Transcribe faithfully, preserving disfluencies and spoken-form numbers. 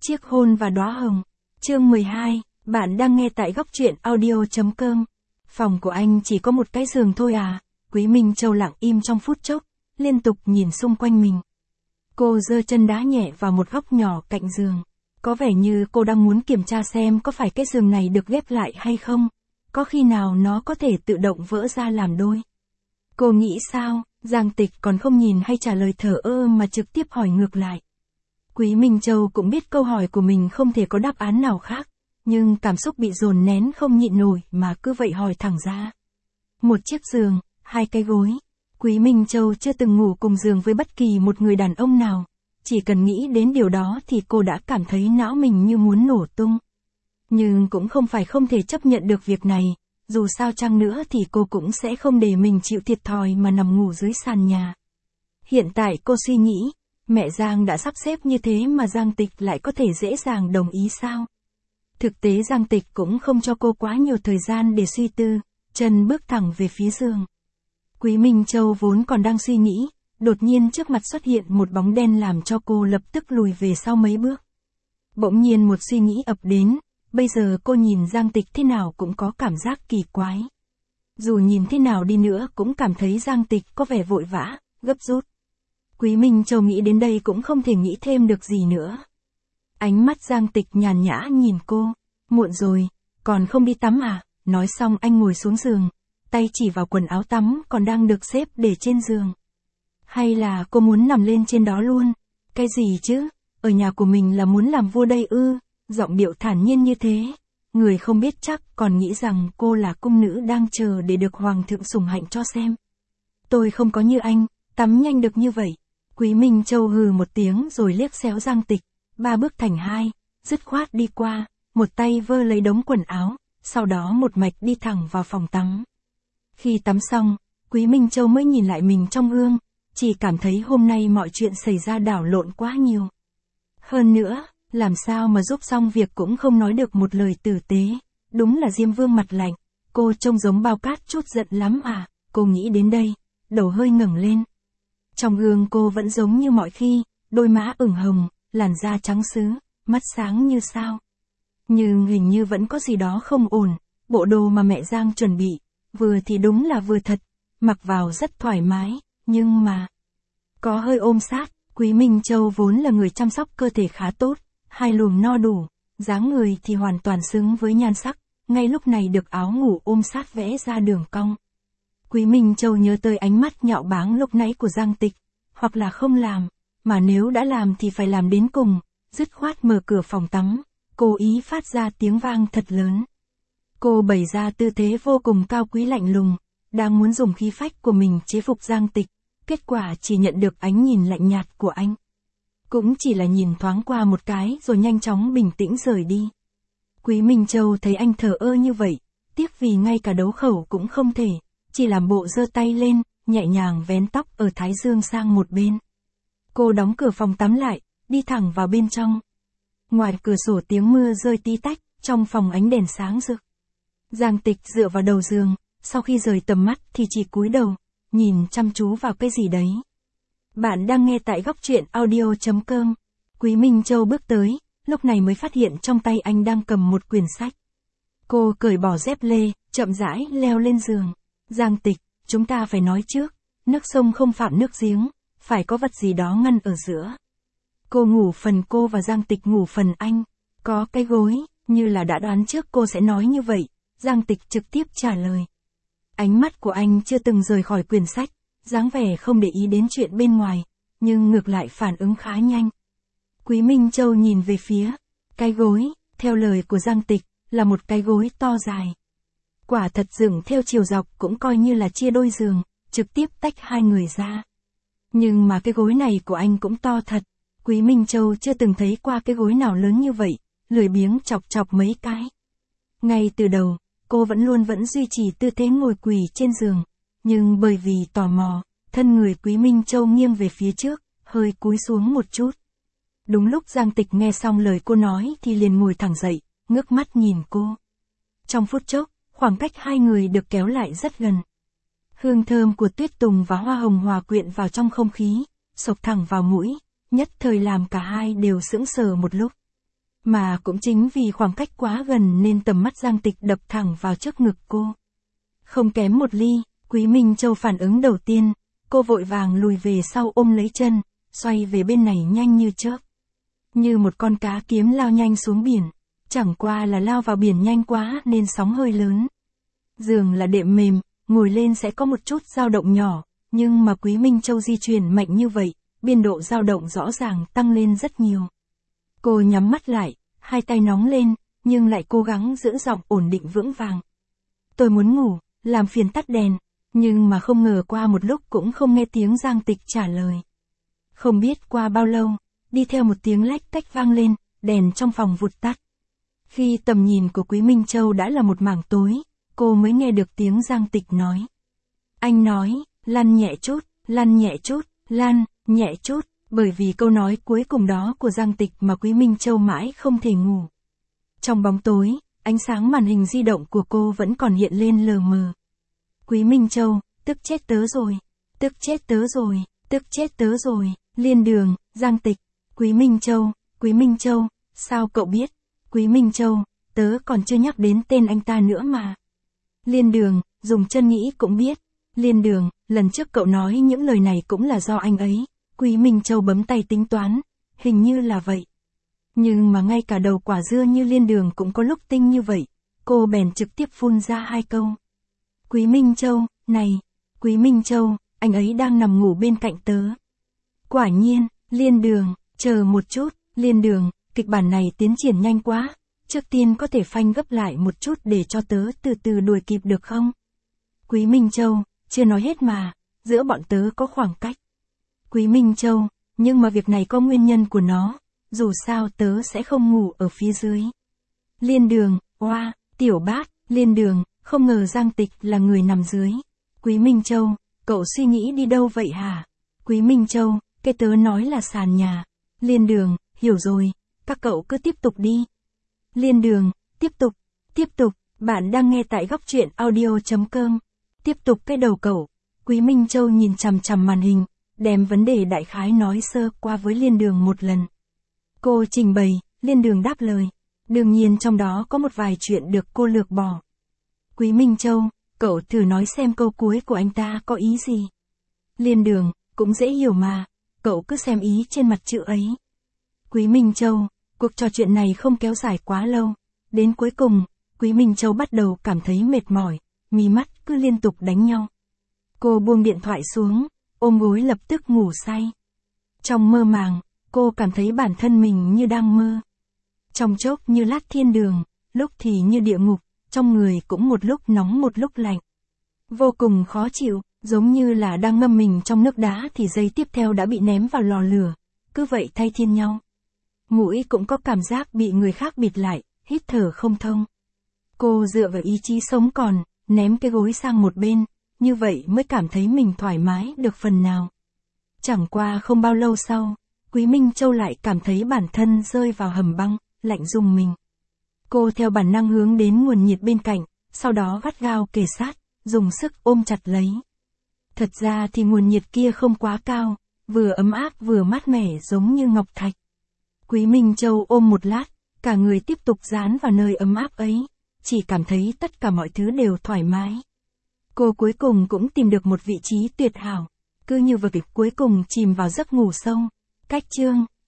Chiếc hôn và đóa hồng. Chương mười hai, bạn đang nghe tại góc truyện audio.com. Phòng của anh chỉ có một cái giường thôi à? Quý Minh Châu lặng im trong phút chốc, liên tục nhìn xung quanh mình. Cô giơ chân đá nhẹ vào một góc nhỏ cạnh giường. Có vẻ như cô đang muốn kiểm tra xem có phải cái giường này được ghép lại hay không. Có khi nào nó có thể tự động vỡ ra làm đôi. Cô nghĩ sao? Giang Tịch còn không nhìn hay trả lời thờ ơ mà trực tiếp hỏi ngược lại. Quý Minh Châu cũng biết câu hỏi của mình không thể có đáp án nào khác, nhưng cảm xúc bị dồn nén không nhịn nổi mà cứ vậy hỏi thẳng ra. Một chiếc giường, hai cái gối. Quý Minh Châu chưa từng ngủ cùng giường với bất kỳ một người đàn ông nào. Chỉ cần nghĩ đến điều đó thì cô đã cảm thấy não mình như muốn nổ tung. Nhưng cũng không phải không thể chấp nhận được việc này, dù sao chăng nữa thì cô cũng sẽ không để mình chịu thiệt thòi mà nằm ngủ dưới sàn nhà. Hiện tại cô suy nghĩ, mẹ Giang đã sắp xếp như thế mà Giang Tịch lại có thể dễ dàng đồng ý sao? Thực tế Giang Tịch cũng không cho cô quá nhiều thời gian để suy tư, chân bước thẳng về phía giường. Quý Minh Châu vốn còn đang suy nghĩ, đột nhiên trước mặt xuất hiện một bóng đen làm cho cô lập tức lùi về sau mấy bước. Bỗng nhiên một suy nghĩ ập đến, bây giờ cô nhìn Giang Tịch thế nào cũng có cảm giác kỳ quái. Dù nhìn thế nào đi nữa cũng cảm thấy Giang Tịch có vẻ vội vã, gấp rút. Quý Minh Châu nghĩ đến đây cũng không thể nghĩ thêm được gì nữa. Ánh mắt Giang Tịch nhàn nhã nhìn cô, muộn rồi, còn không đi tắm à? Nói xong anh ngồi xuống giường, tay chỉ vào quần áo tắm còn đang được xếp để trên giường. Hay là cô muốn nằm lên trên đó luôn? Cái gì chứ? Ở nhà của mình là muốn làm vua đây ư? Giọng điệu thản nhiên như thế, người không biết chắc còn nghĩ rằng cô là cung nữ đang chờ để được hoàng thượng sủng hạnh cho xem. Tôi không có như anh, tắm nhanh được như vậy. Quý Minh Châu hừ một tiếng rồi liếc xéo Giang Tịch, ba bước thành hai, dứt khoát đi qua, một tay vơ lấy đống quần áo, sau đó một mạch đi thẳng vào phòng tắm. Khi tắm xong, Quý Minh Châu mới nhìn lại mình trong gương, chỉ cảm thấy hôm nay mọi chuyện xảy ra đảo lộn quá nhiều. Hơn nữa, làm sao mà giúp xong việc cũng không nói được một lời tử tế, đúng là Diêm Vương mặt lạnh, cô trông giống bao cát chút giận lắm à, cô nghĩ đến đây, đầu hơi ngẩng lên. Trong gương cô vẫn giống như mọi khi, đôi má ửng hồng, làn da trắng sứ, mắt sáng như sao. Nhưng hình như vẫn có gì đó không ổn, bộ đồ mà mẹ Giang chuẩn bị, vừa thì đúng là vừa thật, mặc vào rất thoải mái, nhưng mà có hơi ôm sát. Quý Minh Châu vốn là người chăm sóc cơ thể khá tốt, hai lùm no đủ, dáng người thì hoàn toàn xứng với nhan sắc, ngay lúc này được áo ngủ ôm sát vẽ ra đường cong. Quý Minh Châu nhớ tới ánh mắt nhạo báng lúc nãy của Giang Tịch, hoặc là không làm, mà nếu đã làm thì phải làm đến cùng, dứt khoát mở cửa phòng tắm, cố ý phát ra tiếng vang thật lớn. Cô bày ra tư thế vô cùng cao quý lạnh lùng, đang muốn dùng khí phách của mình chế phục Giang Tịch, kết quả chỉ nhận được ánh nhìn lạnh nhạt của anh. Cũng chỉ là nhìn thoáng qua một cái rồi nhanh chóng bình tĩnh rời đi. Quý Minh Châu thấy anh thờ ơ như vậy, tiếc vì ngay cả đấu khẩu cũng không thể, chỉ làm bộ giơ tay lên, nhẹ nhàng vén tóc ở thái dương sang một bên. Cô đóng cửa phòng tắm lại, đi thẳng vào bên trong. Ngoài cửa sổ tiếng mưa rơi tí tách, trong phòng ánh đèn sáng rực. Giang Tịch dựa vào đầu giường, sau khi rời tầm mắt thì chỉ cúi đầu, nhìn chăm chú vào cái gì đấy. Bạn đang nghe tại góc truyện audio.com. Quý Minh Châu bước tới, lúc này mới phát hiện trong tay anh đang cầm một quyển sách. Cô cởi bỏ dép lê, chậm rãi leo lên giường. Giang Tịch, chúng ta phải nói trước, nước sông không phạm nước giếng, phải có vật gì đó ngăn ở giữa. Cô ngủ phần cô và Giang Tịch ngủ phần anh, có cái gối, như là đã đoán trước cô sẽ nói như vậy, Giang Tịch trực tiếp trả lời. Ánh mắt của anh chưa từng rời khỏi quyển sách, dáng vẻ không để ý đến chuyện bên ngoài, nhưng ngược lại phản ứng khá nhanh. Quý Minh Châu nhìn về phía cái gối, theo lời của Giang Tịch, là một cái gối to dài. Quả thật dựng theo chiều dọc cũng coi như là chia đôi giường, trực tiếp tách hai người ra. Nhưng mà cái gối này của anh cũng to thật, Quý Minh Châu chưa từng thấy qua cái gối nào lớn như vậy, lười biếng chọc chọc mấy cái. Ngay từ đầu, cô vẫn luôn vẫn duy trì tư thế ngồi quỳ trên giường, nhưng bởi vì tò mò, thân người Quý Minh Châu nghiêng về phía trước, hơi cúi xuống một chút. Đúng lúc Giang Tịch nghe xong lời cô nói thì liền ngồi thẳng dậy, ngước mắt nhìn cô. Trong phút chốc, khoảng cách hai người được kéo lại rất gần. Hương thơm của tuyết tùng và hoa hồng hòa quyện vào trong không khí, xộc thẳng vào mũi, nhất thời làm cả hai đều sững sờ một lúc. Mà cũng chính vì khoảng cách quá gần nên tầm mắt Giang Tịch đập thẳng vào trước ngực cô. Không kém một ly, Quý Minh Châu phản ứng đầu tiên, cô vội vàng lùi về sau ôm lấy chân, xoay về bên này nhanh như chớp. Như một con cá kiếm lao nhanh xuống biển, chẳng qua là lao vào biển nhanh quá nên sóng hơi lớn. Giường là đệm mềm, ngồi lên sẽ có một chút dao động nhỏ, nhưng mà Quý Minh Châu di chuyển mạnh như vậy, biên độ dao động rõ ràng tăng lên rất nhiều. Cô nhắm mắt lại, hai tay nóng lên, nhưng lại cố gắng giữ giọng ổn định vững vàng. Tôi muốn ngủ, làm phiền tắt đèn, nhưng mà không ngờ qua một lúc cũng không nghe tiếng Giang Tịch trả lời. Không biết qua bao lâu, đi theo một tiếng lách cách vang lên, đèn trong phòng vụt tắt. Khi tầm nhìn của Quý Minh Châu đã là một mảng tối, cô mới nghe được tiếng Giang Tịch nói. Anh nói, lăn nhẹ chút, lăn nhẹ chút, lăn, nhẹ chút, bởi vì câu nói cuối cùng đó của Giang Tịch mà Quý Minh Châu mãi không thể ngủ. Trong bóng tối, ánh sáng màn hình di động của cô vẫn còn hiện lên lờ mờ. Quý Minh Châu, tức chết tớ rồi, tức chết tớ rồi, tức chết tớ rồi, Liên Đường, Giang Tịch, Quý Minh Châu, Quý Minh Châu, sao cậu biết? Quý Minh Châu, tớ còn chưa nhắc đến tên anh ta nữa mà. Liên Đường, dùng chân nghĩ cũng biết. Liên Đường, lần trước cậu nói những lời này cũng là do anh ấy. Quý Minh Châu bấm tay tính toán, hình như là vậy. Nhưng mà ngay cả đầu quả dưa như Liên Đường cũng có lúc tinh như vậy, cô bèn trực tiếp phun ra hai câu. Quý Minh Châu, này, Quý Minh Châu, anh ấy đang nằm ngủ bên cạnh tớ. Quả nhiên, Liên Đường, chờ một chút, Liên Đường, kịch bản này tiến triển nhanh quá, trước tiên có thể phanh gấp lại một chút để cho tớ từ từ đuổi kịp được không? Quý Minh Châu, chưa nói hết mà, giữa bọn tớ có khoảng cách. Quý Minh Châu, nhưng mà việc này có nguyên nhân của nó, dù sao tớ sẽ không ngủ ở phía dưới. Liên Đường, oa, tiểu bát, Liên Đường, không ngờ Giang Tịch là người nằm dưới. Quý Minh Châu, cậu suy nghĩ đi đâu vậy hả? Quý Minh Châu, cái tớ nói là sàn nhà. Liên Đường, hiểu rồi, các cậu cứ tiếp tục đi. Liên Đường, tiếp tục, tiếp tục, bạn đang nghe tại góc truyện audio chấm com. Tiếp tục cái đầu cậu. Quý Minh Châu nhìn chằm chằm màn hình, đem vấn đề đại khái nói sơ qua với Liên Đường một lần. Cô trình bày, Liên Đường đáp lời. Đương nhiên trong đó có một vài chuyện được cô lược bỏ. Quý Minh Châu, cậu thử nói xem câu cuối của anh ta có ý gì. Liên Đường, cũng dễ hiểu mà, cậu cứ xem ý trên mặt chữ ấy. Quý Minh Châu, cuộc trò chuyện này không kéo dài quá lâu. Đến cuối cùng, Quý Minh Châu bắt đầu cảm thấy mệt mỏi, mí mắt cứ liên tục đánh nhau. Cô buông điện thoại xuống, ôm gối lập tức ngủ say. Trong mơ màng, cô cảm thấy bản thân mình như đang mơ. Trong chốc như lát thiên đường, lúc thì như địa ngục, trong người cũng một lúc nóng một lúc lạnh. Vô cùng khó chịu, giống như là đang ngâm mình trong nước đá thì giây tiếp theo đã bị ném vào lò lửa, cứ vậy thay phiên nhau. Mũi cũng có cảm giác bị người khác bịt lại, hít thở không thông. Cô dựa vào ý chí sống còn, ném cái gối sang một bên, như vậy mới cảm thấy mình thoải mái được phần nào. Chẳng qua không bao lâu sau, Quý Minh Châu lại cảm thấy bản thân rơi vào hầm băng, lạnh rùng mình. Cô theo bản năng hướng đến nguồn nhiệt bên cạnh, sau đó gắt gao kề sát, dùng sức ôm chặt lấy. Thật ra thì nguồn nhiệt kia không quá cao, vừa ấm áp vừa mát mẻ giống như ngọc thạch. Quý Minh Châu ôm một lát, cả người tiếp tục dán vào nơi ấm áp ấy, chỉ cảm thấy tất cả mọi thứ đều thoải mái. Cô cuối cùng cũng tìm được một vị trí tuyệt hảo, cứ như vừa kịch cuối cùng chìm vào giấc ngủ sâu. Cách chương